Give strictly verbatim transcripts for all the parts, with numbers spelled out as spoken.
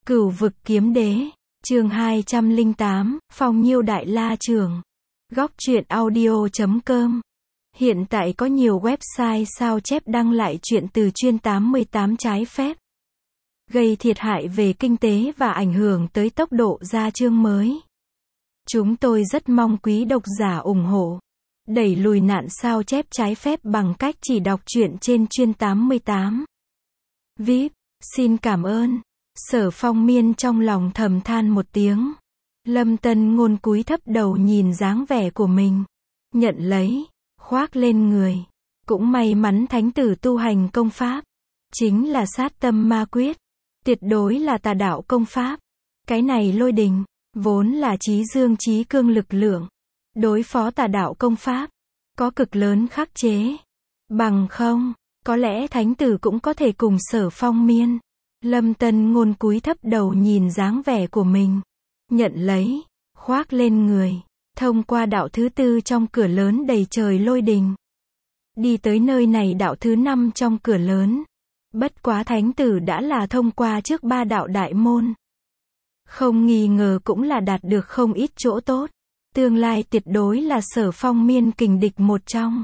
Cửu vực kiếm đế, chương hai trăm lẻ tám, Phong Nhiêu Đại La Trưởng. Góc truyện audio chấm com. Hiện tại có nhiều website sao chép đăng lại truyện từ chuyên tám mươi tám trái phép, gây thiệt hại về kinh tế và ảnh hưởng tới tốc độ ra chương mới. Chúng tôi rất mong quý độc giả ủng hộ, đẩy lùi nạn sao chép trái phép bằng cách chỉ đọc truyện trên chuyên tám mươi tám. vê i pê, xin cảm ơn. Sở Phong Miên trong lòng thầm than một tiếng. Lâm Tân Ngôn cúi thấp đầu nhìn dáng vẻ của mình, nhận lấy, khoác lên người. Cũng may mắn thánh tử tu hành công pháp, chính là sát tâm ma quyết, tuyệt đối là tà đạo công pháp. Cái này lôi đình, vốn là chí dương chí cương lực lượng, đối phó tà đạo công pháp, có cực lớn khắc chế. Bằng không, có lẽ thánh tử cũng có thể cùng Sở Phong Miên. Lâm Tân Ngôn cúi thấp đầu nhìn dáng vẻ của mình, nhận lấy, khoác lên người, thông qua đạo thứ tư trong cửa lớn đầy trời lôi đình. Đi tới nơi này đạo thứ năm trong cửa lớn. Bất quá thánh tử đã là thông qua trước ba đạo đại môn. Không nghi ngờ cũng là đạt được không ít chỗ tốt. Tương lai tuyệt đối là Sở Phong Miên kình địch một trong.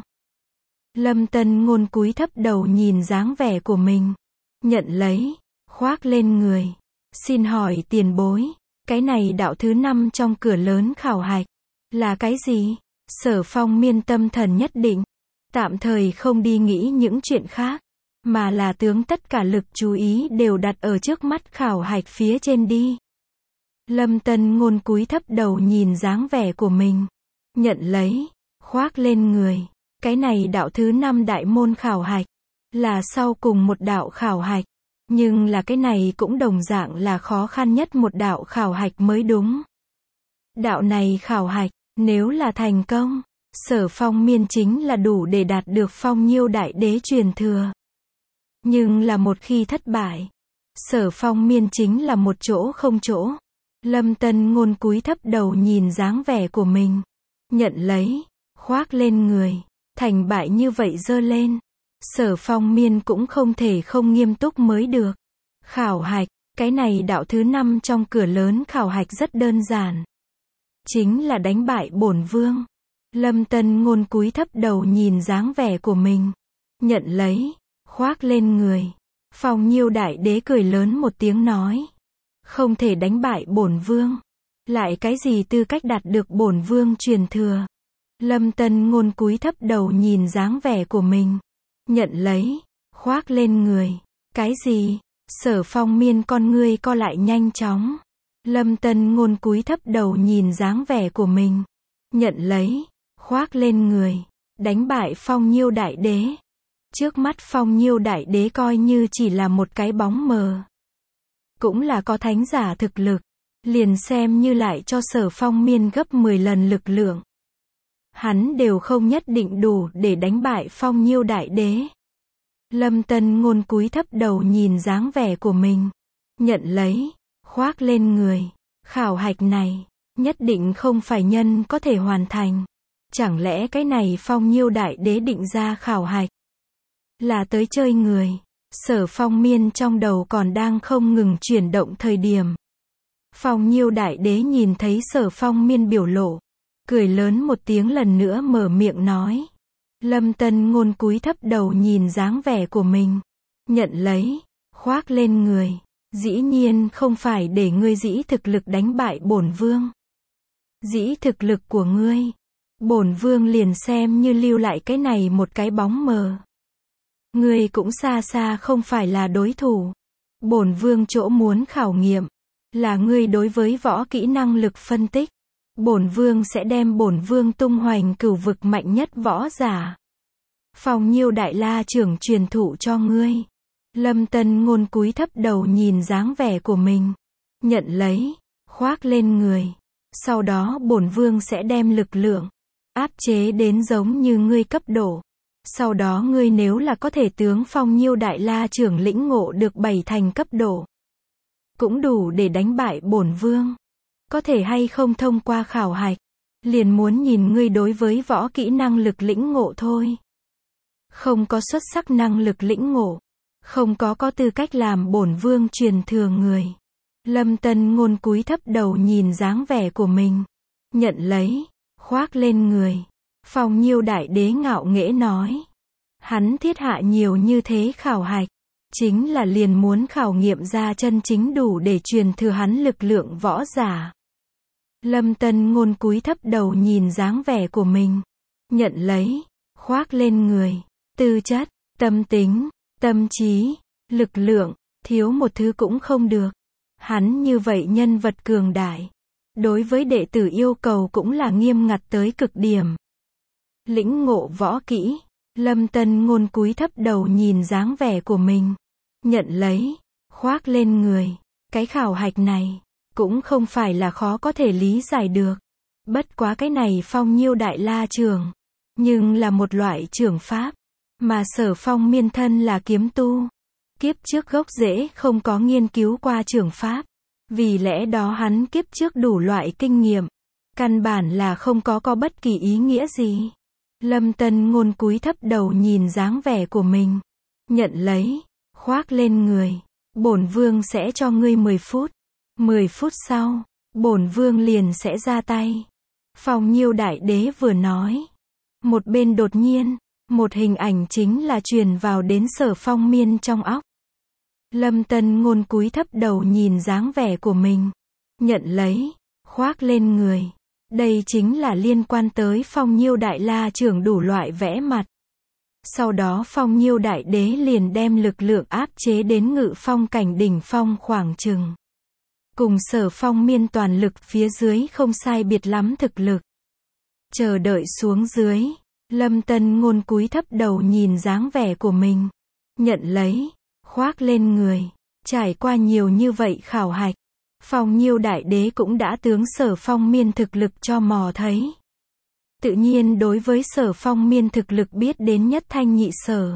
Lâm Tân Ngôn cúi thấp đầu nhìn dáng vẻ của mình, nhận lấy, khoác lên người. Xin hỏi tiền bối, cái này đạo thứ năm trong cửa lớn khảo hạch, là cái gì? Sở Phong Miên tâm thần nhất định, tạm thời không đi nghĩ những chuyện khác, mà là tướng tất cả lực chú ý đều đặt ở trước mắt khảo hạch phía trên đi. Lâm Tân Ngôn cúi thấp đầu nhìn dáng vẻ của mình, nhận lấy, khoác lên người. Cái này đạo thứ năm đại môn khảo hạch, là sau cùng một đạo khảo hạch. Nhưng là cái này cũng đồng dạng là khó khăn nhất một đạo khảo hạch mới đúng. Đạo này khảo hạch, nếu là thành công, Sở Phong Miên chính là đủ để đạt được Phong Nhiêu Đại Đế truyền thừa. Nhưng là một khi thất bại, Sở Phong Miên chính là một chỗ không chỗ. Lâm Tân Ngôn cúi thấp đầu nhìn dáng vẻ của mình, nhận lấy, khoác lên người. Thành bại như vậy dơ lên, Sở Phong Miên cũng không thể không nghiêm túc mới được. Khảo hạch, cái này đạo thứ năm trong cửa lớn khảo hạch rất đơn giản. Chính là đánh bại bổn vương. Lâm Tân Ngôn cúi thấp đầu nhìn dáng vẻ của mình, nhận lấy, khoác lên người. Phong Nhiêu Đại Đế cười lớn một tiếng nói, không thể đánh bại bổn vương, lại cái gì tư cách đạt được bổn vương truyền thừa? Lâm Tân Ngôn cúi thấp đầu nhìn dáng vẻ của mình, nhận lấy, khoác lên người. Cái gì? Sở Phong Miên con ngươi co lại nhanh chóng. Lâm Tân Ngôn cúi thấp đầu nhìn dáng vẻ của mình, nhận lấy, khoác lên người. Đánh bại Phong Nhiêu Đại Đế. Trước mắt Phong Nhiêu Đại Đế coi như chỉ là một cái bóng mờ, cũng là có thánh giả thực lực, liền xem như lại cho Sở Phong Miên gấp mười lần lực lượng, hắn đều không nhất định đủ để đánh bại Phong Nhiêu Đại Đế. Lâm Tân Ngôn cúi thấp đầu nhìn dáng vẻ của mình, nhận lấy, khoác lên người. Khảo hạch này, nhất định không phải nhân có thể hoàn thành. Chẳng lẽ cái này Phong Nhiêu Đại Đế định ra khảo hạch, là tới chơi người? Sở Phong Miên trong đầu còn đang không ngừng chuyển động thời điểm. Phong Nhiêu Đại Đế nhìn thấy Sở Phong Miên biểu lộ, cười lớn một tiếng lần nữa mở miệng nói. Lâm Tân Ngôn cúi thấp đầu nhìn dáng vẻ của mình, nhận lấy, khoác lên người. Dĩ nhiên không phải để ngươi dĩ thực lực đánh bại bổn vương. Dĩ thực lực của ngươi, bổn vương liền xem như lưu lại cái này một cái bóng mờ. Ngươi cũng xa xa không phải là đối thủ. Bổn vương chỗ muốn khảo nghiệm, là ngươi đối với võ kỹ năng lực phân tích. Bổn vương sẽ đem bổn vương tung hoành cửu vực mạnh nhất võ giả, Phong Nhiêu Đại La Trưởng truyền thụ cho ngươi. Lâm Tân Ngôn cúi thấp đầu nhìn dáng vẻ của mình, nhận lấy, khoác lên người. Sau đó bổn vương sẽ đem lực lượng áp chế đến giống như ngươi cấp độ. Sau đó ngươi nếu là có thể tướng Phong Nhiêu Đại La Trưởng lĩnh ngộ được bảy thành cấp độ, cũng đủ để đánh bại bổn vương. Có thể hay không thông qua khảo hạch, liền muốn nhìn ngươi đối với võ kỹ năng lực lĩnh ngộ thôi. Không có xuất sắc năng lực lĩnh ngộ, không có có tư cách làm bổn vương truyền thừa người. Lâm Tân Ngôn cúi thấp đầu nhìn dáng vẻ của mình. Nhận lấy. Khoác lên người. Phong Nhiêu Đại Đế ngạo nghễ nói. Hắn thiết hạ nhiều như thế khảo hạch. Chính là liền muốn khảo nghiệm ra chân chính đủ để truyền thừa hắn lực lượng võ giả. Lâm Tân Ngôn cúi thấp đầu nhìn dáng vẻ của mình. Nhận lấy. Khoác lên người. Tư chất, tâm tính, tâm trí, lực lượng, thiếu một thứ cũng không được. Hắn như vậy nhân vật cường đại. Đối với đệ tử yêu cầu cũng là nghiêm ngặt tới cực điểm. Lĩnh ngộ võ kỹ. Lâm Tân Ngôn cúi thấp đầu nhìn dáng vẻ của mình. Nhận lấy. Khoác lên người. Cái khảo hạch này. Cũng không phải là khó có thể lý giải được. Bất quá cái này Phong Nhiêu Đại La Trường. Nhưng là một loại trường pháp. Mà Sở Phong miên thân là kiếm tu. Kiếp trước gốc rễ không có nghiên cứu qua trường pháp. Vì lẽ đó hắn kiếp trước đủ loại kinh nghiệm. Căn bản là không có có bất kỳ ý nghĩa gì. Lâm Tân Ngôn cúi thấp đầu nhìn dáng vẻ của mình. Nhận lấy. Khoác lên người. Bổn vương sẽ cho ngươi mười phút. mười phút sau. Bổn vương liền sẽ ra tay. Phong Nhiêu Đại Đế vừa nói. Một bên đột nhiên. Một hình ảnh chính là truyền vào đến Sở Phong miên trong óc. Lâm Tân Ngôn cúi thấp đầu nhìn dáng vẻ của mình. Nhận lấy. Khoác lên người. Đây chính là liên quan tới Phong Nhiêu Đại La Trường đủ loại vẽ mặt. Sau đó Phong Nhiêu Đại Đế liền đem lực lượng áp chế đến Ngự Phong cảnh đỉnh phong khoảng chừng. Cùng Sở Phong miên toàn lực phía dưới không sai biệt lắm thực lực. Chờ đợi xuống dưới. Lâm Tân Ngôn cúi thấp đầu nhìn dáng vẻ của mình. Nhận lấy. Khoác lên người. Trải qua nhiều như vậy khảo hạch. Phong Nhiêu Đại Đế cũng đã tướng Sở Phong miên thực lực cho mò thấy. Tự nhiên đối với Sở Phong miên thực lực biết đến nhất thanh nhị sở.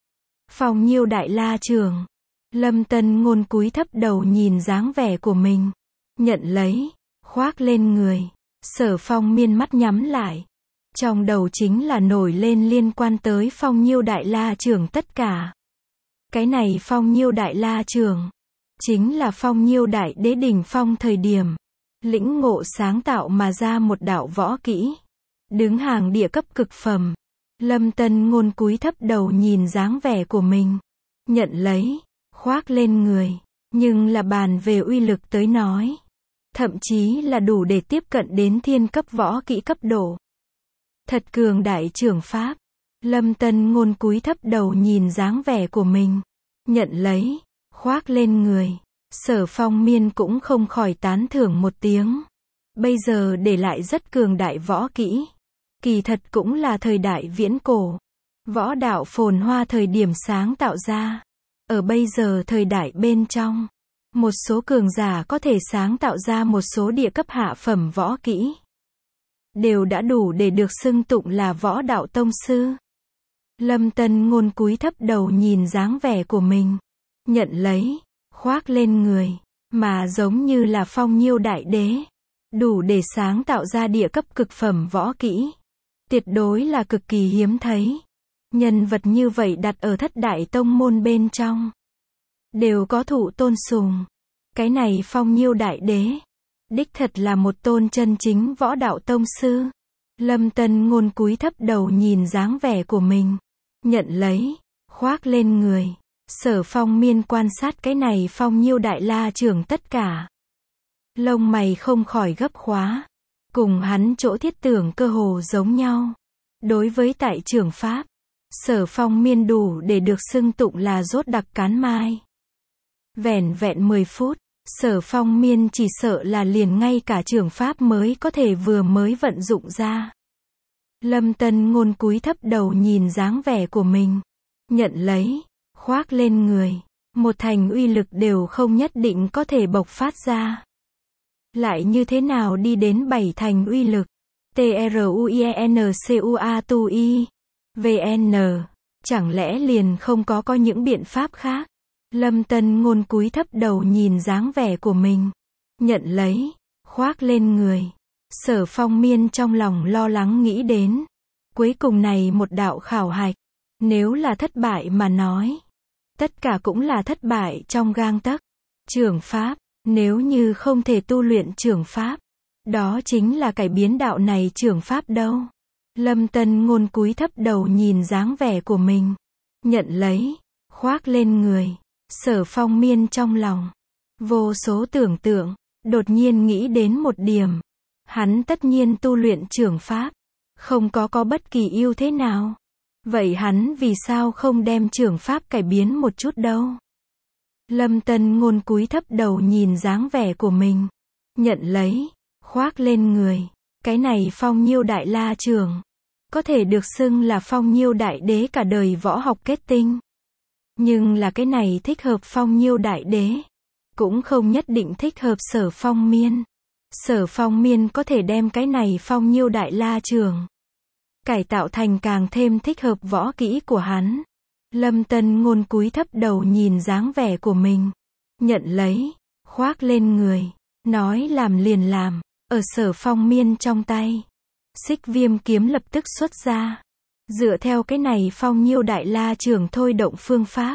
Phong Nhiêu Đại La Trường. Lâm Tân Ngôn cúi thấp đầu nhìn dáng vẻ của mình. Nhận lấy. Khoác lên người. Sở Phong miên mắt nhắm lại. Trong đầu chính là nổi lên liên quan tới Phong Nhiêu Đại La Trường tất cả. Cái này Phong Nhiêu Đại La Trường. Chính là Phong Nhiêu Đại Đế đỉnh phong thời điểm. Lĩnh ngộ sáng tạo mà ra một đạo võ kỹ. Đứng hàng địa cấp cực phẩm. Lâm Tân Ngôn cúi thấp đầu nhìn dáng vẻ của mình. Nhận lấy. Khoác lên người. Nhưng là bàn về uy lực tới nói. Thậm chí là đủ để tiếp cận đến thiên cấp võ kỹ cấp độ. Thật cường đại trường pháp. Lâm Tân Ngôn cúi thấp đầu nhìn dáng vẻ của mình. Nhận lấy. Khoác lên người. Sở Phong miên cũng không khỏi tán thưởng một tiếng. Bây giờ để lại rất cường đại võ kỹ. Kỳ thật cũng là thời đại viễn cổ. Võ đạo phồn hoa thời điểm sáng tạo ra. Ở bây giờ thời đại bên trong. Một số cường giả có thể sáng tạo ra một số địa cấp hạ phẩm võ kỹ. Đều đã đủ để được xưng tụng là võ đạo tông sư. Lâm Tân Ngôn cúi thấp đầu nhìn dáng vẻ của mình. Nhận lấy. Khoác lên người. Mà giống như là Phong Nhiêu Đại Đế. Đủ để sáng tạo ra địa cấp cực phẩm võ kỹ. Tuyệt đối là cực kỳ hiếm thấy. Nhân vật như vậy đặt ở thất đại tông môn bên trong. Đều có thụ tôn sùng. Cái này Phong Nhiêu Đại Đế. Đích thật là một tôn chân chính võ đạo tông sư. Lâm Tân Ngôn cúi thấp đầu nhìn dáng vẻ của mình. Nhận lấy. Khoác lên người. Sở Phong miên quan sát cái này Phong Nhiêu Đại La Trường tất cả. Lông mày không khỏi gấp khóa. Cùng hắn chỗ thiết tưởng cơ hồ giống nhau. Đối với tại trường pháp. Sở Phong miên đủ để được xưng tụng là rốt đặc cán mai. Vẻn vẹn mười phút. Sở Phong miên chỉ sợ là liền ngay cả trường pháp mới có thể vừa mới vận dụng ra. Lâm Tân Ngôn cúi thấp đầu nhìn dáng vẻ của mình. Nhận lấy. Khoác lên người. Một thành uy lực đều không nhất định có thể bộc phát ra. Lại như thế nào đi đến bảy thành uy lực. T R U I E N C U A T U I. V N. Chẳng lẽ liền không có có những biện pháp khác. Lâm Tân Ngôn cúi thấp đầu nhìn dáng vẻ của mình. Nhận lấy. Khoác lên người. Sở Phong miên trong lòng lo lắng nghĩ đến. Cuối cùng này một đạo khảo hạch. Nếu là thất bại mà nói. Tất cả cũng là thất bại trong gang tấc. Trường pháp. Nếu như không thể tu luyện chưởng pháp, đó chính là cải biến đạo này chưởng pháp đâu. Lâm Tân Ngôn cúi thấp đầu nhìn dáng vẻ của mình. Nhận lấy, khoác lên người. Sở Phong Miên trong lòng. Vô số tưởng tượng, đột nhiên nghĩ đến một điểm. Hắn tất nhiên tu luyện chưởng pháp. Không có có bất kỳ ưu thế nào. Vậy hắn vì sao không đem chưởng pháp cải biến một chút đâu? Lâm Tân Ngôn cúi thấp đầu nhìn dáng vẻ của mình. Nhận lấy, khoác lên người. Cái này Phong Nhiêu Đại La Chưởng, có thể được xưng là Phong Nhiêu Đại Đế cả đời võ học kết tinh. Nhưng là cái này thích hợp Phong Nhiêu Đại Đế, cũng không nhất định thích hợp Sở Phong Miên. Sở Phong Miên có thể đem cái này Phong Nhiêu Đại La Chưởng cải tạo thành càng thêm thích hợp võ kỹ của hắn. Lâm Tân Ngôn cúi thấp đầu nhìn dáng vẻ của mình. Nhận lấy, khoác lên người. Nói làm liền làm. Ở Sở Phong Miên trong tay, Xích Viêm kiếm lập tức xuất ra. Dựa theo cái này Phong Nhiêu Đại La Chưởng thôi động phương pháp,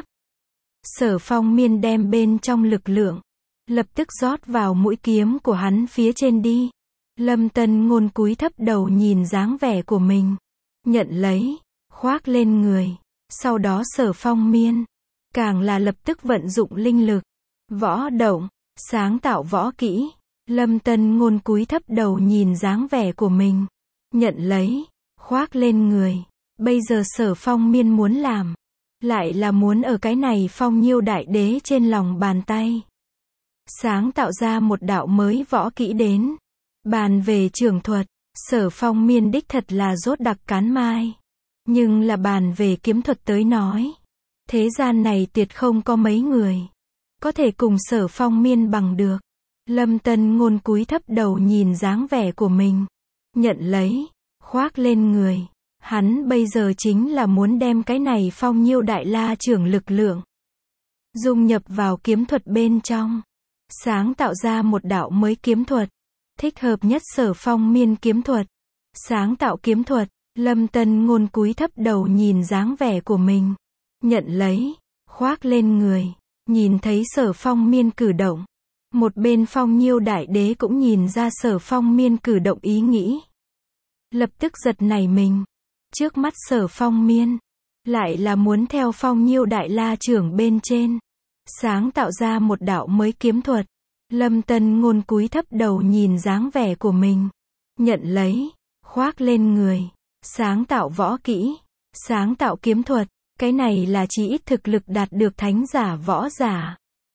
Sở Phong Miên đem bên trong lực lượng lập tức rót vào mũi kiếm của hắn phía trên đi. Lâm Tân Ngôn cúi thấp đầu nhìn dáng vẻ của mình. Nhận lấy, khoác lên người. Sau đó Sở Phong Miên càng là lập tức vận dụng linh lực, võ động, sáng tạo võ kỹ. Lâm Tân Ngôn cúi thấp đầu nhìn dáng vẻ của mình. Nhận lấy, khoác lên người. Bây giờ Sở Phong Miên muốn làm, lại là muốn ở cái này Phong Nhiêu Đại Đế trên lòng bàn tay sáng tạo ra một đạo mới võ kỹ đến. Bàn về chưởng thuật, Sở Phong Miên đích thật là rốt đặc cán mai. Nhưng là bàn về kiếm thuật tới nói, thế gian này tuyệt không có mấy người có thể cùng Sở Phong Miên bằng được. Lâm Tân Ngôn cúi thấp đầu nhìn dáng vẻ của mình. Nhận lấy, khoác lên người. Hắn bây giờ chính là muốn đem cái này Phong Nhiêu Đại La Chưởng lực lượng dung nhập vào kiếm thuật bên trong, sáng tạo ra một đạo mới kiếm thuật, thích hợp nhất Sở Phong Miên kiếm thuật. Sáng tạo kiếm thuật, Lâm Tân Ngôn cúi thấp đầu nhìn dáng vẻ của mình. Nhận lấy, khoác lên người. Nhìn thấy Sở Phong Miên cử động, một bên Phong Nhiêu Đại Đế cũng nhìn ra Sở Phong Miên cử động ý nghĩ, lập tức giật nảy mình. Trước mắt Sở Phong Miên lại là muốn theo Phong Nhiêu Đại La Chưởng bên trên sáng tạo ra một đạo mới kiếm thuật. Lâm Tân Ngôn cúi thấp đầu nhìn dáng vẻ của mình. Nhận lấy, khoác lên người. Sáng tạo võ kỹ, sáng tạo kiếm thuật. Cái này là chỉ ít thực lực đạt được thánh giả võ giả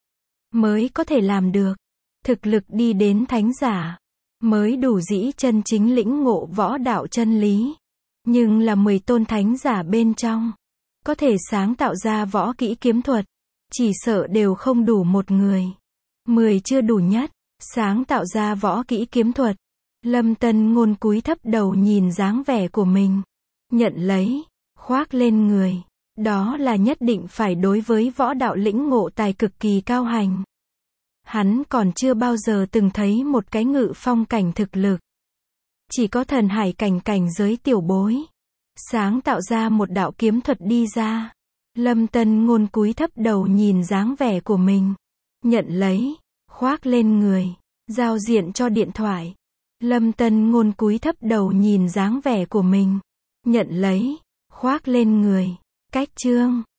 mới có thể làm được. Thực lực đi đến thánh giả mới đủ dĩ chân chính lĩnh ngộ võ đạo chân lý. Nhưng là mười tôn thánh giả bên trong có thể sáng tạo ra võ kỹ kiếm thuật, chỉ sợ đều không đủ một người. Mười chưa đủ nhất, sáng tạo ra võ kỹ kiếm thuật. Lâm Tân Ngôn cúi thấp đầu nhìn dáng vẻ của mình. Nhận lấy, khoác lên người. Đó là nhất định phải đối với võ đạo lĩnh ngộ tài cực kỳ cao hành. Hắn còn chưa bao giờ từng thấy một cái ngự phong cảnh thực lực, chỉ có thần hải cảnh cảnh giới tiểu bối sáng tạo ra một đạo kiếm thuật đi ra. Lâm Tân Ngôn cúi thấp đầu nhìn dáng vẻ của mình. Nhận lấy, khoác lên người. Giao diện cho điện thoại. Lâm Tân Ngôn cúi thấp đầu nhìn dáng vẻ của mình. Nhận lấy, khoác lên người. Cách chương